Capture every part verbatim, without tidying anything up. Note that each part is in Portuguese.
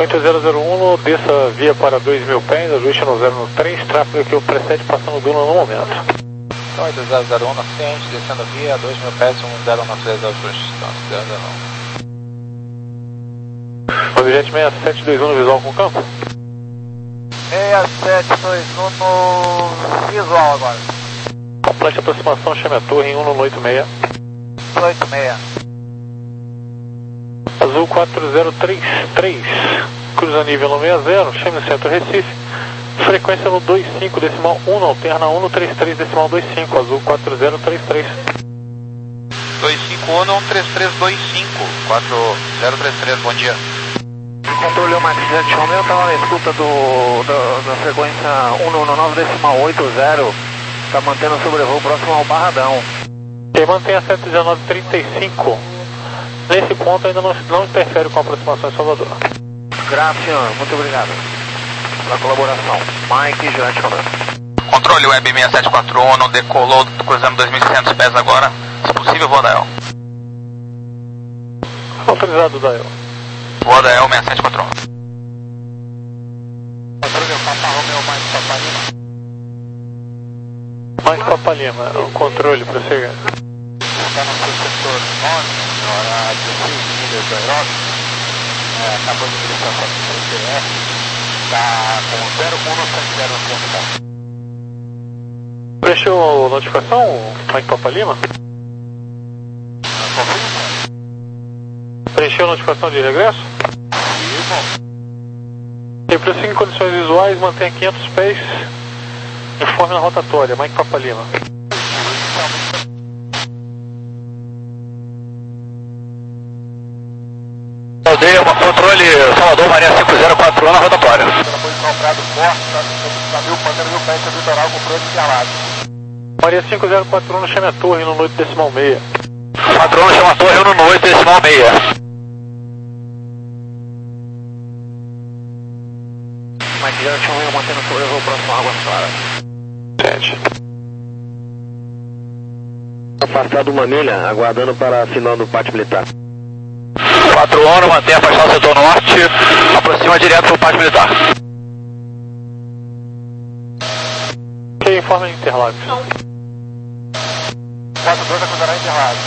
oito zero zero um, desça via para dois mil pés, ajuste no zero no três, tráfego que o precede passando Duna no momento. oito zero zero um, ciente, descendo via dois mil pés, um zero no três, ajuste, zero zero um. Objeto seis sete dois um no visual com campo? seis sete dois um no visual agora. Complete a aproximação, chame a torre em um no oito seis. oito seis. Azul quatro zero três três, cruza nível no sessenta, chame o centro Recife. Frequência no dois cinco decimal um, alterna um no trinta e três decimal vinte e cinco, azul quatro zero três três. dois cinco um, um três três dois cinco, quatro zero três três, bom dia. Controle o Max Jet Romeo, eu estava na escuta do, do, da frequência um no nove decimal oito zero, está mantendo o sobrevoo próximo ao Barradão. E mantém a sete dezenove trinta e cinco, nesse ponto ainda não, não interfere com a aproximação em Salvador. Graças, senhor, muito obrigado pela colaboração. Mike Jet Romeo. Controle Web seis sete quatro um, não decolou, cruzando dois mil e seiscentos pés agora, se possível vou Dael. Autorizado, Dael. Vou Dael seis sete quatro um. Controle Papa Romeo, Mike Papa Lima. Mike Papa Lima, o controle, prossiga. Está no seu setor nove, hora dezesseis milhas do aeródromo, é, acabou de ingressar para o P F, está com zero um no sete zero no ponto. Preencheu a notificação, Mike Papa Lima? Preencheu a notificação de regresso? Sim, e prossiga em condições visuais, mantenha quinhentos pés, informe na rotatória, Mike Papa Lima. Aldeia, controle Salvador, Maria cinco zero quatro um na rotatória. Foi comprado Costa, Camil, Pandeiro Rio Peste, Litoral, com frente de Alado. Maria cinco zero quatro um, chame a torre no oito decimal seis. quatro um, chama a torre no oito decimal seis. Mike Junction, eu mantendo o sobrevoo próximo à Águas Claras. Sete. Afastado uma milha, aguardando para final do pátio militar. quatro um, mantém afastado o setor norte, aproxima direto para o pátio militar. Ok, informe em Interlagos. quatro dois, acudirá Interlagos.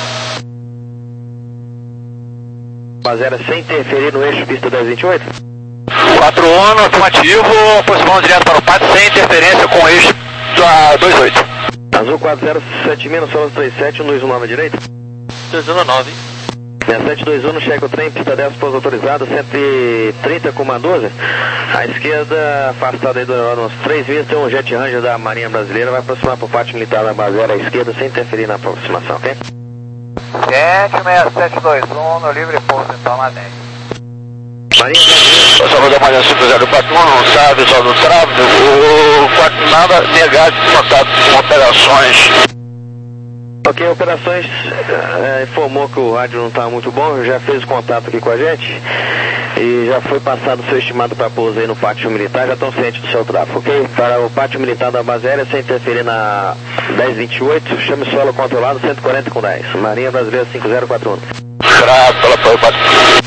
Basera sem interferir no eixo pista dez vinte e oito? quatro um, afirmativo, aproximando direto para o pátio sem interferência com o eixo da dois oito. Azul quatro zero sete mil, Solos trinta e sete, Luiz nove à direita. dois um nove. seis sete dois um, checa o trem, pista dez, pouso autorizado, cento e trinta com uma doze. À esquerda, afastado aí do aeródromo, uns três mil, tem um Jet Ranger da Marinha Brasileira, vai aproximar para o pátio militar da Basera à esquerda, sem interferir na aproximação, ok? sete seis sete dois um, no livre pouso, então, lá dentro. Marinha Brasileira. Salvador Maria cinco zero quatro um, não sabe, só do tráfego, o quatro nada, negado de contato com operações. Ok, operações é, informou que o rádio não está muito bom, já fez contato aqui com a gente e já foi passado o seu estimado para pouso aí no pátio militar, já estão cientes do seu tráfego, ok? Para o pátio militar da base aérea, sem interferir na dez vinte e oito, chame o solo controlado cento e quarenta com dez, Marinha Brasileira cinco zero quatro um. Grato pela apoio, pátio.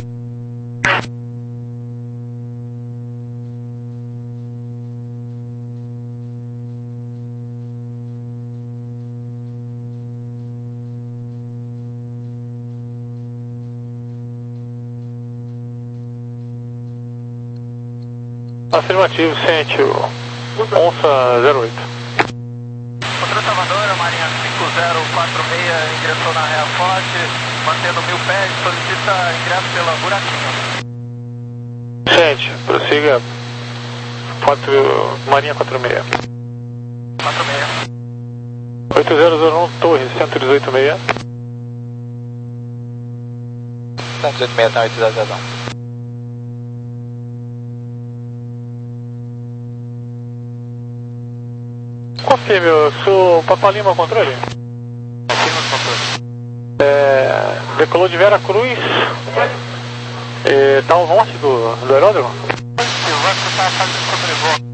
Afirmativo, ciente o Onça zero oito. Controle Salvador, Marinha cinco zero quatro seis, ingressou na Real Forte, mantendo mil pés, solicita ingresso pela Buraquinho. Ciente, prossiga quatro, Marinha quatro seis. quatro seis. oito zero zero um, Torre cento e dezoito seis. cento e dezoito seis, tá, oito zero zero um. Confirme, eu sou o Papa Lima controle. Confirma o controle. É, decolou de Vera Cruz, é, tá ao norte do, do aeródromo. Silvano está fazendo sobrevoo.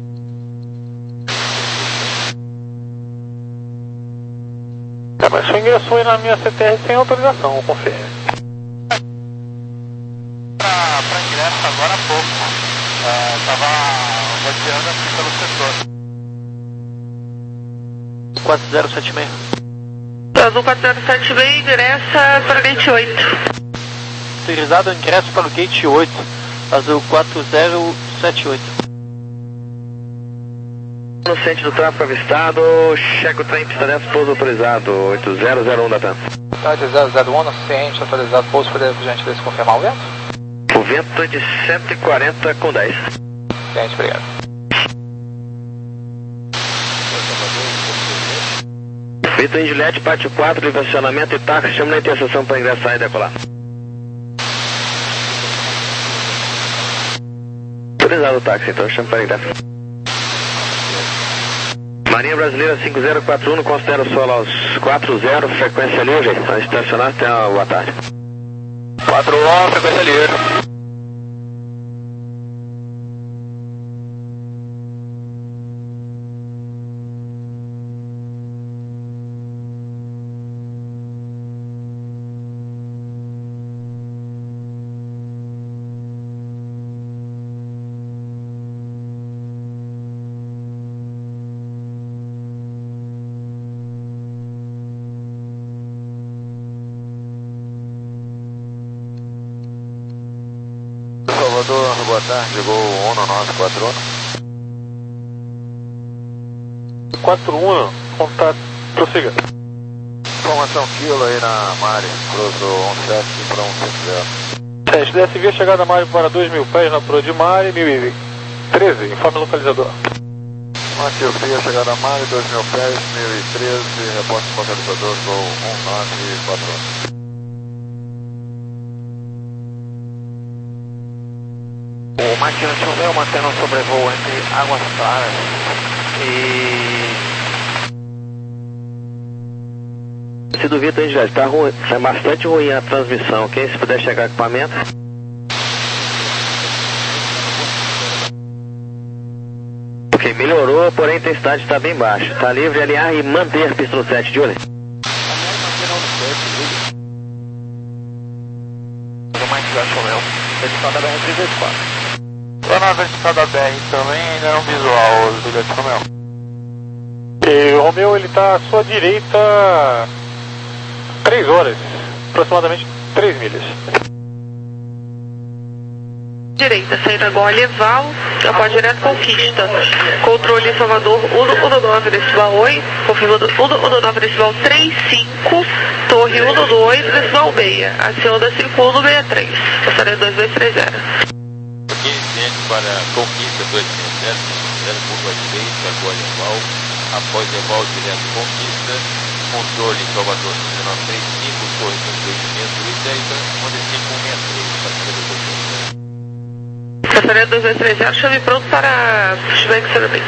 É, mas seu ingressou aí na minha C T R sem autorização, confirme. Para ingresso agora há pouco. Estava uh, rodeando aqui pelo setor. quatro zero sete seis. Azul quatro zero sete seis, ingressa para o gate oito. Utilizado ingresso para o gate oito, Azul quatro zero sete oito. No centro do tráfego avistado, checa o trem, pista dez, pouso autorizado, oito zero zero um da T A M. oito zero zero um, no ciente, autorizado, pouso, poderia por gentileza confirmar o vento? O vento é de cento e quarenta com dez. Ciente, obrigado. Vitor Indilet, pátio quatro, livre acionamento e táxi, chama na interseção para ingressar e decolar. Autorizado o táxi, então chama para ingressar. Marinha Brasileira cinco zero quatro um, considera o solo aos quatro zero, frequência livre, a estacionar até a boa tarde. quatro um, frequência livre. Salvador, boa tarde, chegou o Uno nove quatro um. quatro um, contato, prossiga. Informação Kilo aí na Mari, cruzou um sete para um cinco zero. sete, D S V, chegada Mari para dois mil pés na altura de Mari, mil e treze, informe localizador. Aqui, eu queria chegar na Mari, dois mil pés, mil e treze, repórter localizador, gol um nove quatro um. O Máquina choveu, mantendo um sobrevoo entre Águas Claras e... Se do Vitor Indilet, está ruim, tá bastante ruim a transmissão, quem se puder chegar equipamento? Ok, melhorou, porém a intensidade está bem baixa. Está livre, alinhar e manter pista no sete, Julie. O Máquina choveu, vertical da B R trezentos e quatro. Lá na vertical da B R também ainda é um visual do Juliette Romeu. E o Romeu, ele está à sua direita três horas, aproximadamente três milhas. Direita, saída Gol-Leval, após direto Conquista. Controle Salvador um nove decimal oito, confirmando um nove decimal três cinco, Torre um dois decimal seis, aciona cinco um seis três, passaria dois dois três zero. Iniciante para Conquista dois seis zero, zero curva direita, Gol-Leval, após Leval direto Conquista, controle Salvador nove três cinco, Torre um dois seis três, onde cinco um seis três, passaria dois dois três zero. Passaria dois dois três zero, chame pronto para flashback.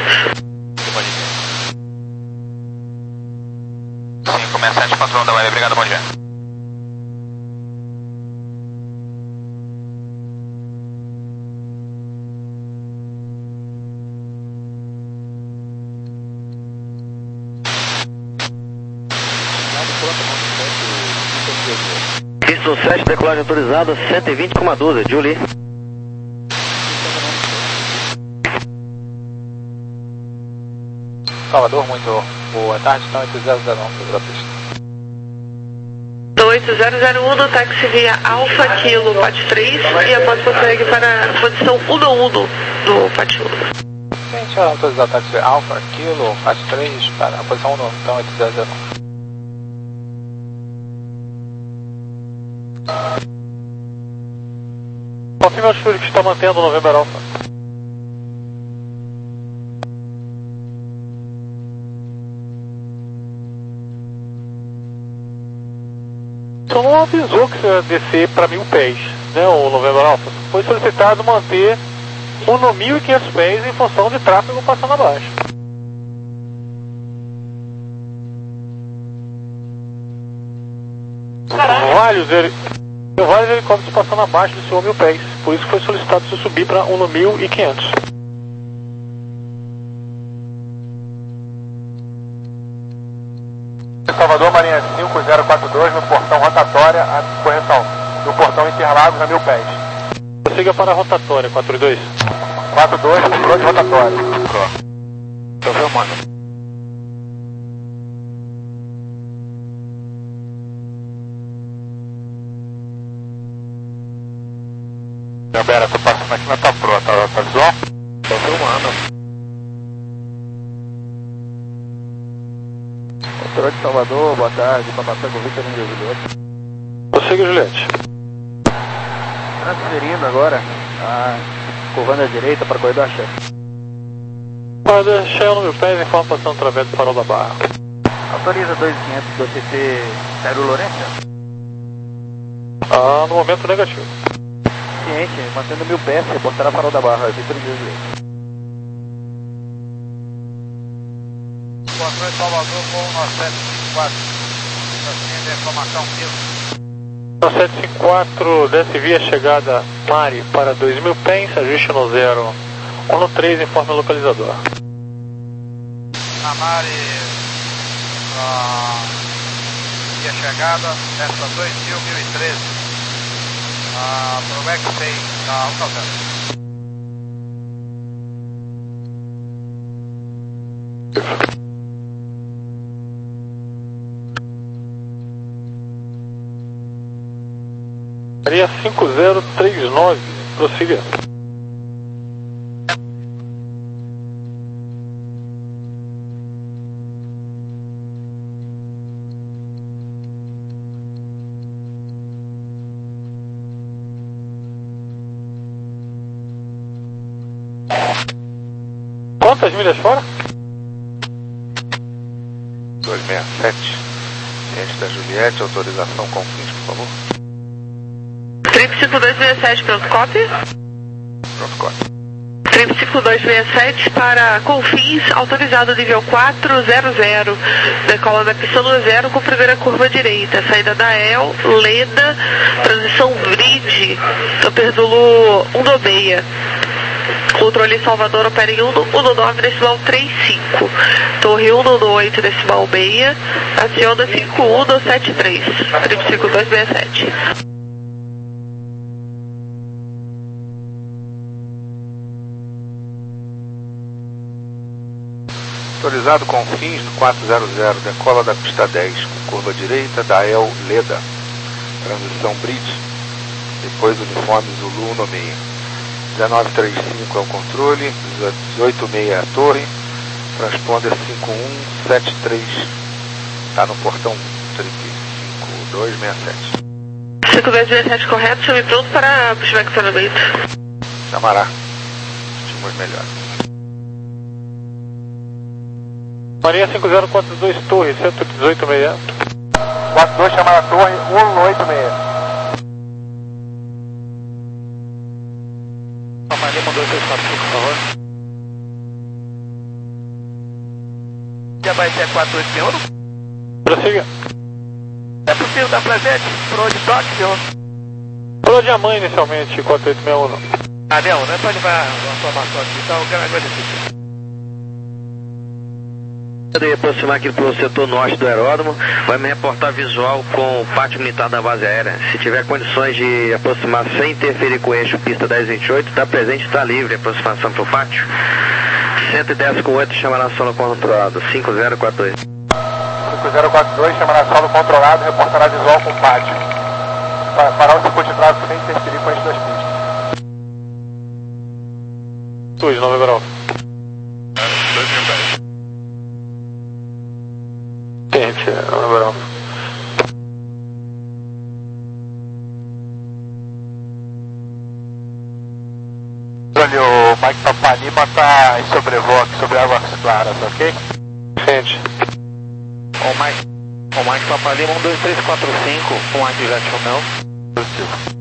Sim, comerciante patrão da Maria, obrigado, bom dia. Pista no sete, decolagem autorizada, cento e vinte com uma dúzia, Julie. Salvador, muito boa tarde, então oito zero zero um, sobre a pista. oito zero zero um no táxi via Alfa Kilo, P A T três, e após consegue para a posição um um do P A T um. Gente, autorizado táxi Alfa Kilo, P A T três, para a posição um, então oito zero zero um. Confirme aos filhos que está mantendo o November Alpha. Então não avisou que você ia descer para mil pés, né, o November Alpha. Foi solicitado manter um no mil e quinhentos pés em função de tráfego passando abaixo. Vários, ele, vários helicópteros passando abaixo do seu mil pés, por isso foi solicitado você subir para um no mil e quinhentos. Salvador, Marinha cinco cinco zero quatro dois no portão rotatória, a correção do portão Interlagos a mil pés. Prossiga para a rotatória, quatro dois. quatro dois, controle de rotatória. Tô filmando. Gambera, tô passando aqui na tua proa, tá, tá visual? Tô filmando. Controle de Salvador, boa tarde, para passar com o Victor Índio Juliette. Prossiga, Juliette. Transferindo agora, a curvando à direita para corredor chefe. Para Shell no mil pés, informa passando através do farol da Barra. Autoriza dois mil e quinhentos do C C Cairo Lourenço? Ah, no momento negativo. Ciente, mantendo mil pés, reportará farol da Barra, Victor Índio Juliette. Controle de Salvador com nove sete cinco quatro. Assim, reclamação piso. nove sete cinco quatro, desce via chegada Mari para dois mil pés, ajuste no zero um no três, informe o localizador. A Mari, uh, via chegada, desce para dois mil, mil e treze. Uh, pro X seis, da um zero. Maria cinco zero três nove, prossiga. Quantas milhas fora? duzentos e sessenta e sete. Ciente da Juliette, autorização com fins, por favor. Trip cinco dois seis sete, pronto, copy. Pronto, copy. Trip cinco dois seis sete para Confins, autorizado nível quatro zero zero. Decola da pista no zero com primeira curva direita. Saída da E L, Leda, transição Bridge, Camperdulo um do meia. Controle Salvador opera em um no nove decimal trinta e cinco. Torre um no oito decimal seis. Aciona cinco um no sete três. Trip cinco dois seis sete. Autorizado com fins no quatro zero zero, decola da pista dez, com curva direita da E L Leda, transição Bridge, depois uniforme Zulu no meio. dezenove trinta e cinco é o controle, dezoito seis é a torre, transponder cinco um sete três, está no portão Trip cinco dois seis sete. cinco dois seis sete correto, chame pronto para pushback acionamento. Chamará, estímulos melhores. Maria cinco zero quatro dois, torre, cento e dezoito meia. quatro dois, chamada torre, um no oito seis. Lima dois seis quatro cinco, por favor. Já vai ser quatro oito senhor? Prossiga. É possível dar presente? Pro de toque, senhor? Pro de mãe inicialmente, quatro oito seis um. Ah, não, não é pra levar uma informação aqui, então eu quero agradecer. Eu aproximar aqui para o setor norte do aeródromo, vai me reportar visual com o pátio militar da base aérea. Se tiver condições de aproximar sem interferir com o eixo pista dez vinte e oito, está presente, está livre a aproximação para o pátio. cento e dez com oito, chamará solo controlado, cinco zero quatro dois. cinco zero quatro dois, chamará solo controlado, reportará visual com pátio. Fará o circuito de tráfego sem interferir com as duas pistas. Tudo, nove grau. Gente, nove grau. Olha, o Mike Papanima está em sobrevoo aqui sobre águas claras, ok? Gente. O Mike, o Mike Papanima um dois três quatro cinco, com um ativação não. Positivo.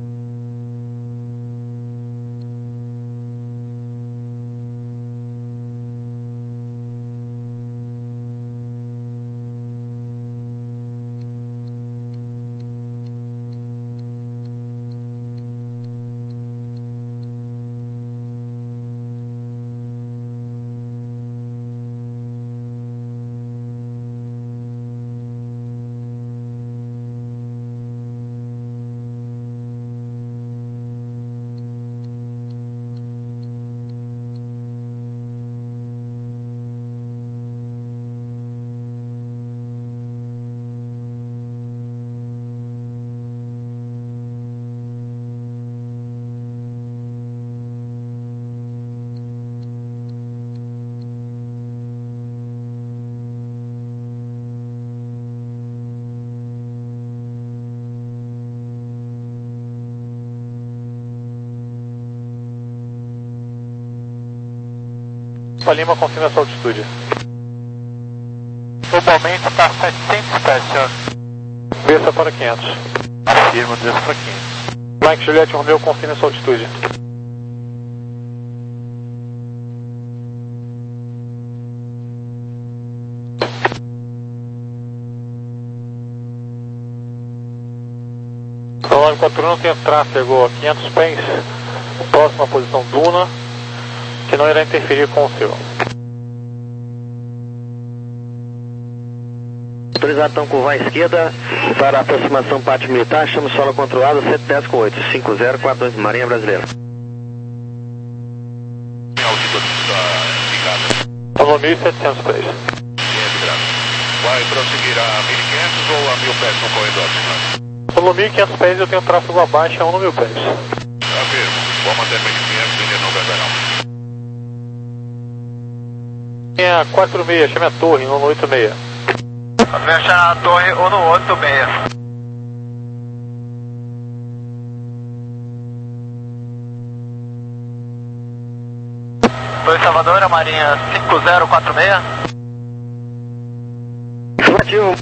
Alfa Lima, confirma sua altitude. No momento está setecentos pés, senhor. Desça para quinhentos. Afirmo, desça para quinhentos. Mike Juliette Romeo, confirma sua altitude. Então, nove quatro um tem tráfego a quinhentos pés, próxima posição Duna, que não irá interferir com o seu. Autorizado então curvar à esquerda para a aproximação pátio militar, chama solo controlado cento e dez com oito, cinco zero quatro dois, Marinha Brasileira. Altitude está indicada. Então, mil e setecentos pés. quinhentos graus. Vai prosseguir a mil e quinhentos ou a mil pés no corredor, senhor? Então, mil e quinhentos pés eu tenho tráfego abaixo a um mil pés. Afirmo. Vou manter mil e quinhentos e não verberão. Tem a quatro seis, chame a torre, um oito seis. Vamos achar a torre um no oito seis. Torre Salvador, a Marinha cinco zero quatro seis. Afirmativo.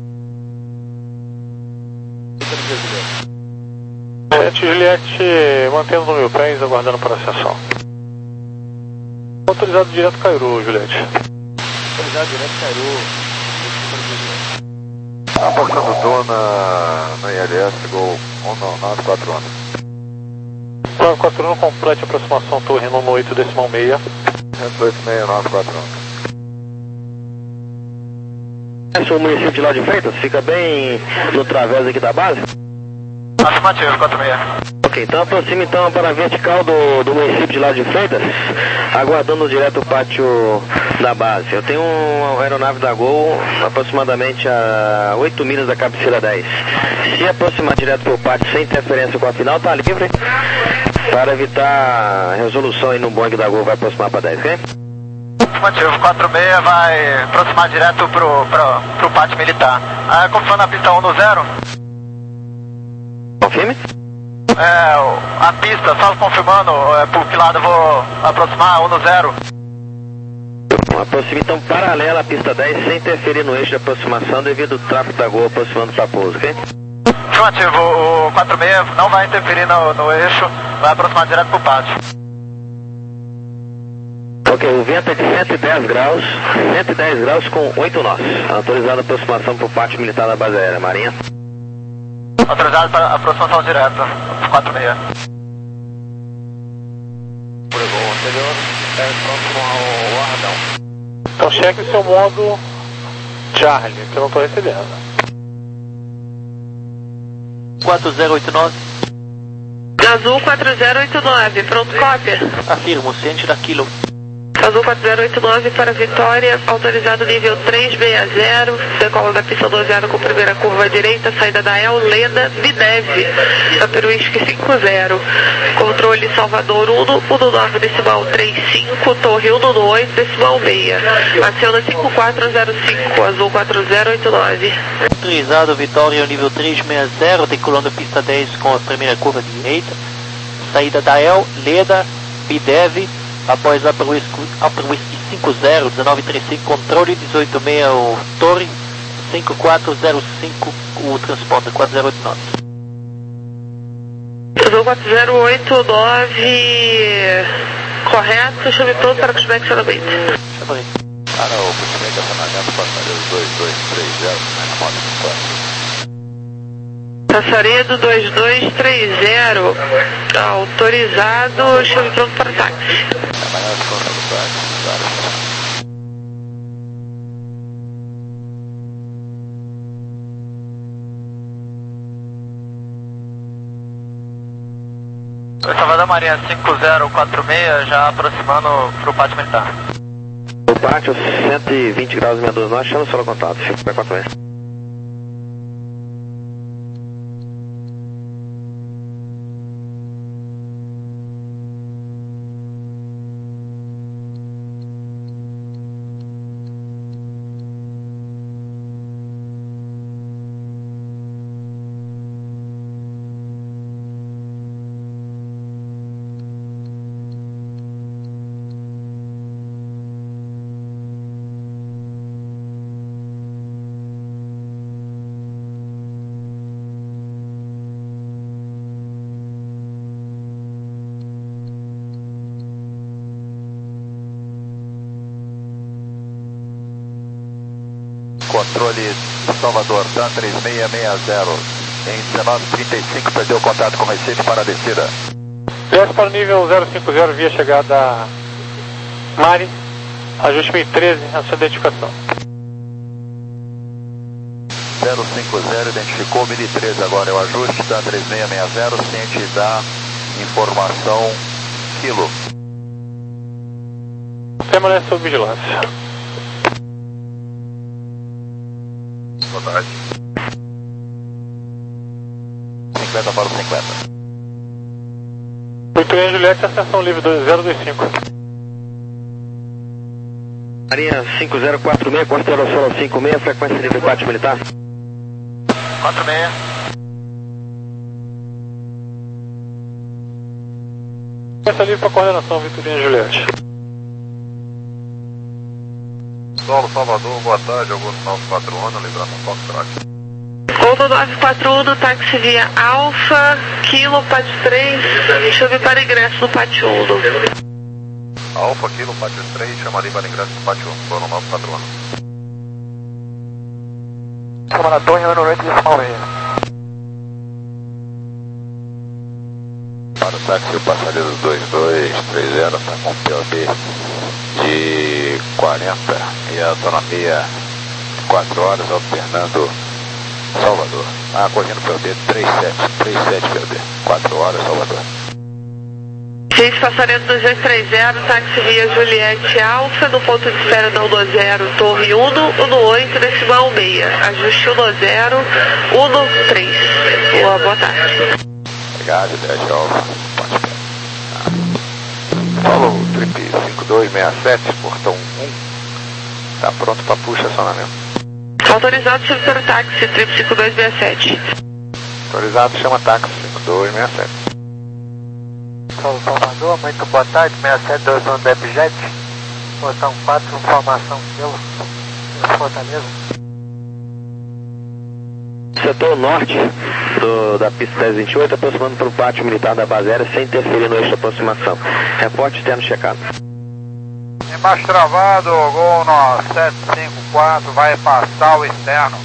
Juliette, Juliette, mantendo no mil pés, aguardando para a ascensão. Autorizado direto Cairu, Juliette. Autorizado direto Cairu. Está passando Duna na I L S, Gol um nove quatro um. nove quatro um, complete aproximação torre um oito decimal seis. cento e oito seis nove quatro um. Esse é o município de Lauro de Freitas, fica bem no través aqui da base? Afirmativo, quatro seis. Ok, então aproxima então para a vertical do, do município de Lauro de Freitas, aguardando direto o pátio da base. Eu tenho uma aeronave da Gol aproximadamente a oito milhas da cabeceira dez. Se aproximar direto para o pátio sem interferência com a final, está livre para evitar a resolução aí no Boeing da Gol, vai aproximar para dez, ok? Afirmativo, quatro seis vai aproximar direto pro, pro, pro pátio militar. Ah, confirmando a pista um no zero. Confirme? É, a pista, só confirmando é, por que lado eu vou aproximar um no zero. Aproxime então paralela à pista dez sem interferir no eixo de aproximação devido ao tráfego da Gol aproximando para pouso, ok? Afirmativo, o quatro seis não vai interferir no, no eixo, vai aproximar direto pro pátio. Ok, o vento é de cento e dez graus, cento e dez graus com oito nós. Autorizada a aproximação para o pátio militar da base aérea, Marinha. Autorizado para aproximação direta, quatro seis. Por voo anterior, é próximo ao Ardão. Então cheque o seu modo Charlie, que eu não estou recebendo. quatro zero oito nove. Azul quatro zero oito nove, pronto, cópia. Afirmo, ciente da Kilo. Azul quatro zero oito nove para Vitória, autorizado nível três seis zero, decola da pista doze com primeira curva à direita, saída da El, Leda, Bidev, da Peruísque cinco zero, controle Salvador um no nove decimal trinta e cinco, Torre um no oito decimal seis, aciona cinco quatro zero cinco, Azul quatro zero oito nove. Autorizado Vitória, nível três seis zero, decolando pista dez com a primeira curva à direita, saída da El, Leda, Bidev, após Upper Whisky cinco zero, dezenove trinta e cinco, controle dezoito seis, o Torre cinco quatro zero cinco, o transponder quatro zero oito nove. Azul quatro zero oito nove, correto, chame pronto para conexionamento. Chama aí. Para o puxamento da Sanagata, passageiro dois dois três zero, na moto quatro. Passaredo dois dois três zero, autorizado, chame pronto para táxi. Amanhã as contas do táxi, claro. Salvador Marinha cinco zero quatro seis, já aproximando pro pátio militar. O pátio, cento e vinte graus e meia dúzia, nós chamamos solo contato, fica para quatro meses. controle Salvador, TAM três seis seis zero. Em dezenove e trinta e cinco, perdeu o contato com o Recife para a descida. Desce para o nível zero cinco zero, via chegada Mari. Ajuste mil e treze, a sua identificação. zero cinco zero, identificou mil e treze agora, é o ajuste da três seis seis zero, ciente da informação quilo. Permanece sob vigilância. Boa tarde. cinquenta para o cinquenta. Muito bem, Juliette, ascensão livre zero dois cinco. Marinha cinco zero quatro seis, Costa Aerossolo cinco seis, frequência nível quatro militar. quatro seis. Frequência livre para coordenação, Vitorino e Juliette. Solo Salvador, boa tarde, Augusto nove quatro um, lembrando o Foxtrot. Golfo nove quatro um, táxi via Alfa, Kilo, Pátio três, chame para ingresso no Pátio um. Alfa, Kilo, Pátio três, chama ali para ingresso no Pátio um, Solo nove quatro um. Chama na torre, ano noite de Salveia. Para o táxi, o passageiro dois dois três zero está com P O B de quarenta e autonomia quatro horas, alternando Salvador. Ah, correndo P O B trinta e sete, trinta e sete P O B, quatro horas, Salvador. Gente, passageiro dois dois três zero, táxi via Juliette Alfa, no ponto de espera da um dois zero, Torre um um oito, decimal seis, ajuste um zero, um três. Boa, boa tarde. Obrigado, Juliette Alfa. Follow Trip cinco dois seis sete, portão um. Está pronto para puxa acionamento. Autorizado, subtor táxi, Trip cinco dois seis sete. Autorizado, chama táxi cinco dois seis sete. Solo Salvador, muito boa tarde, seis sete dois um Debjet, portão quatro, informação pelo Fortaleza. Setor norte do, da pista dez vinte e oito, aproximando para o pátio militar da base aérea sem interferir no eixo de aproximação. Reporte externo checado. Embaixo travado, Gol nove sete cinco quatro, vai passar o externo.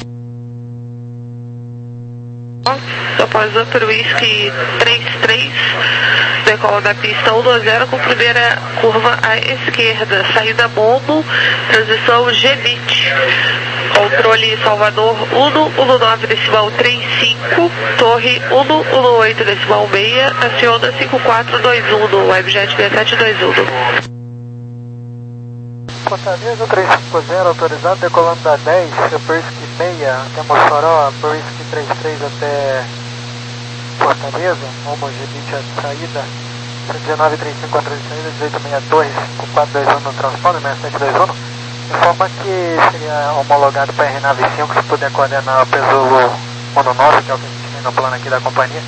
Após o Upper Whisky três três, decola da pista um dois zero com primeira curva à esquerda, saída bombo, transição G-Bit, controle Salvador um um nove decimal trinta e cinco, torre um um oito decimal seis, aciona cinco quatro dois um no Webjet seis sete dois um. Fortaleza três cinco zero, autorizado, decolando da dez, Upper Whisky seis, até Mossoró, Upper Whisky três três até Fortaleza, Homo G-Bit a saída, cento e dezenove, trinta e cinco, quatro de saída, dezoito seis dois, cinco quatro dois um no transponder, seis sete dois um, informa que seria homologado para R nove cinco, se puder coordenar o Pesulo um nove, que é o que a gente tem no plano aqui da companhia.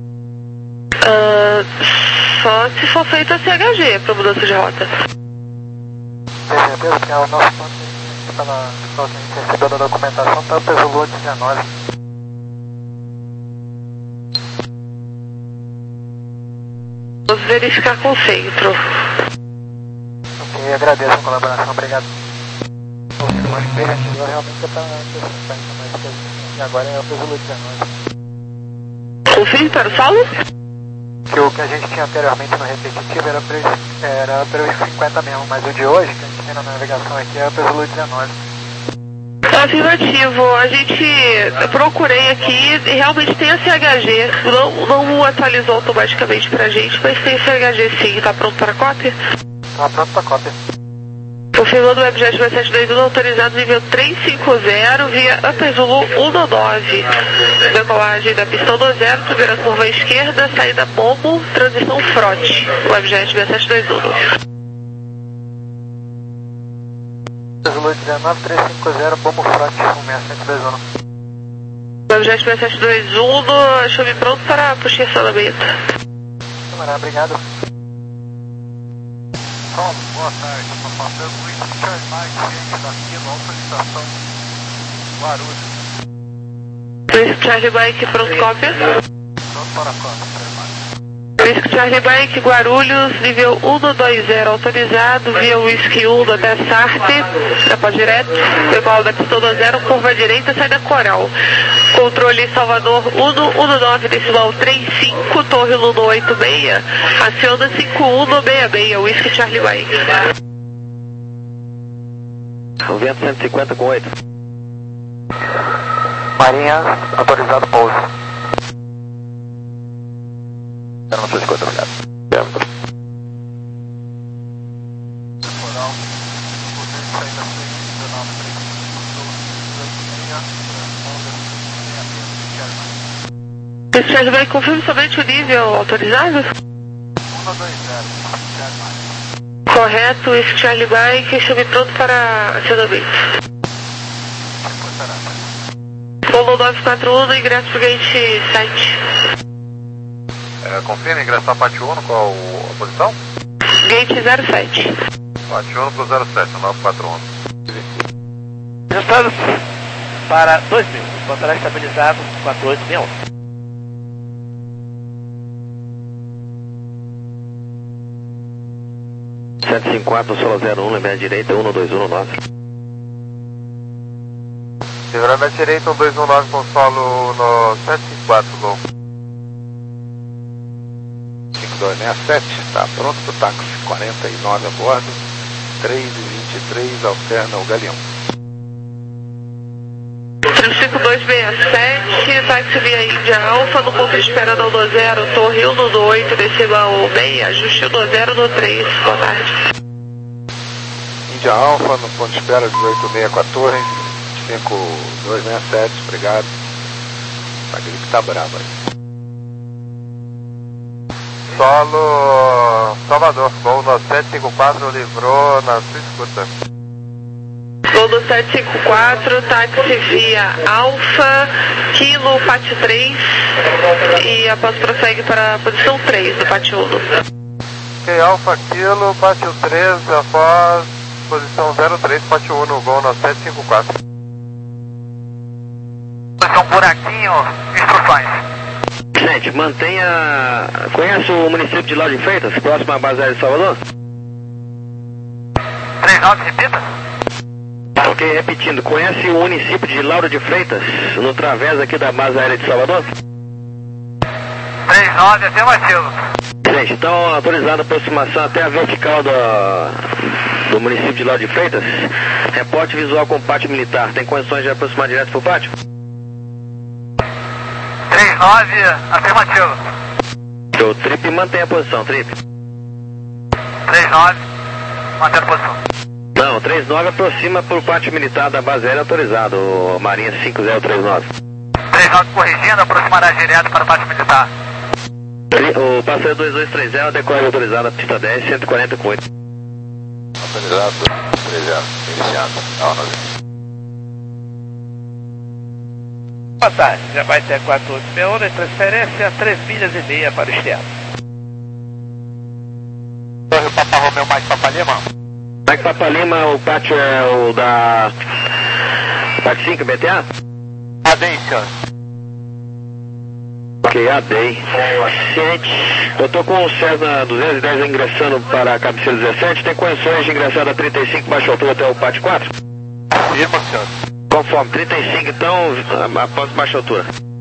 Uh, só se for feito a C H G para mudança de rota. Tem certeza que é o nosso plano que pela que a gente recebeu da documentação, está o Pesulo dezenove. Vamos verificar com o centro. Ok, agradeço a colaboração, obrigado. O sistema anterior realmente está mas e agora é o Pesulo dezenove. Confirme para o solo? Que o que a gente tinha anteriormente no repetitivo era para era o cinquenta mesmo, mas o de hoje, que a gente tem na navegação aqui, é o Pesulo dezenove. Afirmativo, a gente eu procurei aqui e realmente tem a C H G, não, não atualizou automaticamente pra gente, mas tem C H G sim, tá pronto para cópia? Tá pronto para cópia. Confirmando o Webjet seis sete dois um, autorizado nível três cinco zero via Upper Zulu um nove. Decolagem da pista um dois zero, primeira curva à esquerda, saída bombo, transição frote. Webjet seis sete dois um. Zulu dezenove, três cinco zero, bombo frote, um seis sete dois um. Webjet seis sete dois um, chame pronto para puxar acionamento. Camarada, obrigado. Tom, boa tarde, estou passando o Richard Mike daqui na autorização Guarulhos. Charlie Bike, pronto, cópia. Pronto para a cópia, Whisky Charlie Mike, Guarulhos, nível um dois zero autorizado, via Whisky um até Sarte, capa direto, igual da pistona zero, curva direita, saída Coral. Controle Salvador um um nove, decimal trinta e cinco, Torre Luna oito seis, aciona cinco um seis seis, Whisky Charlie Mike. O vento cento e cinquenta com oito. Marinha, autorizado pouso. cento e cinquenta, obrigado. Lembro. Whisky Charlie Mike, confirme somente o nível autorizado? um dois zero. Correto, Whisky Charlie Mike, chame pronto para acionamento. Polo nove quatro um, ingresso pro gate sete. É, confirma, ingressar Pátio um, qual a posição? Gate zero sete. Pátio um pro zero sete, nove quatro um. Resultados para dois mil, controle estabilizado quatro oito seis um. sete cinco quatro, solo zero um, lembrete direita, um dois um nove. Livramento direito, um dois um nove com solo no sete cinco quatro, gol. cinco dois seis sete, está pronto para o táxi, quarenta e nove a bordo, três e vinte e três, alterna o Galeão. cinco dois seis sete, táxi via Índia Alfa, no ponto de espera da um zero, Torre um no oito, decimal seis, ajuste um zero no três, boa tarde. Índia Alfa, no ponto de espera dezoito seis com a torre, cinco dois seis sete, obrigado. A gripe tá brava aí. Solo Salvador, voo no sete cinco quatro, livrou na sua escuta. Voo do sete cinco quatro, táxi via Alfa, Kilo, Pátio três, e após prossegue para a posição três do Pátio um. Ok, Alfa, Kilo, Pátio três, após posição zero três, Pátio um, voo no sete cinco quatro. Posição buraquinho, instruções. Gente, mantenha... Conhece o município de Lauro de Freitas, próximo à base aérea de Salvador? três nove, repita. Ok, repetindo, conhece o município de Lauro de Freitas, no través aqui da base aérea de Salvador? três nove, afirmativo. Gente, então autorizada a aproximação até a vertical do, do município de Lauro de Freitas. Reporte visual com pátio militar. Tem condições de aproximar direto para o pátio? três nove, afirmativo. O trip mantém a posição, trip. três nove, mantendo a posição. Não, três nove aproxima para o pátio militar da base aérea autorizado, Marinha cinco zero três nove. três nove corrigindo, aproximará direto para o pátio militar. O passageiro dois dois três zero, decolagem autorizada, pista dez, cento e quarenta com oito. Autorizado, três zero, iniciado. Não, não. Boa tarde, já vai ter quatro oito seis um, transferência três milhas e meia para o externo. Torre Papa Romeu, Mike Papa Lima. Mike Papa Lima, o pátio é o da... Pátio cinco, B T A? A D I, senhor. Ok, A D I. Ciente. Eu tô com o Cessna duzentos e dez ingressando para a cabeceira dezessete. Tem condições de ingressar da trinta e cinco baixa altura até o pátio quatro? Firma, senhor. Conforme, trinta e cinco então, após baixa altura.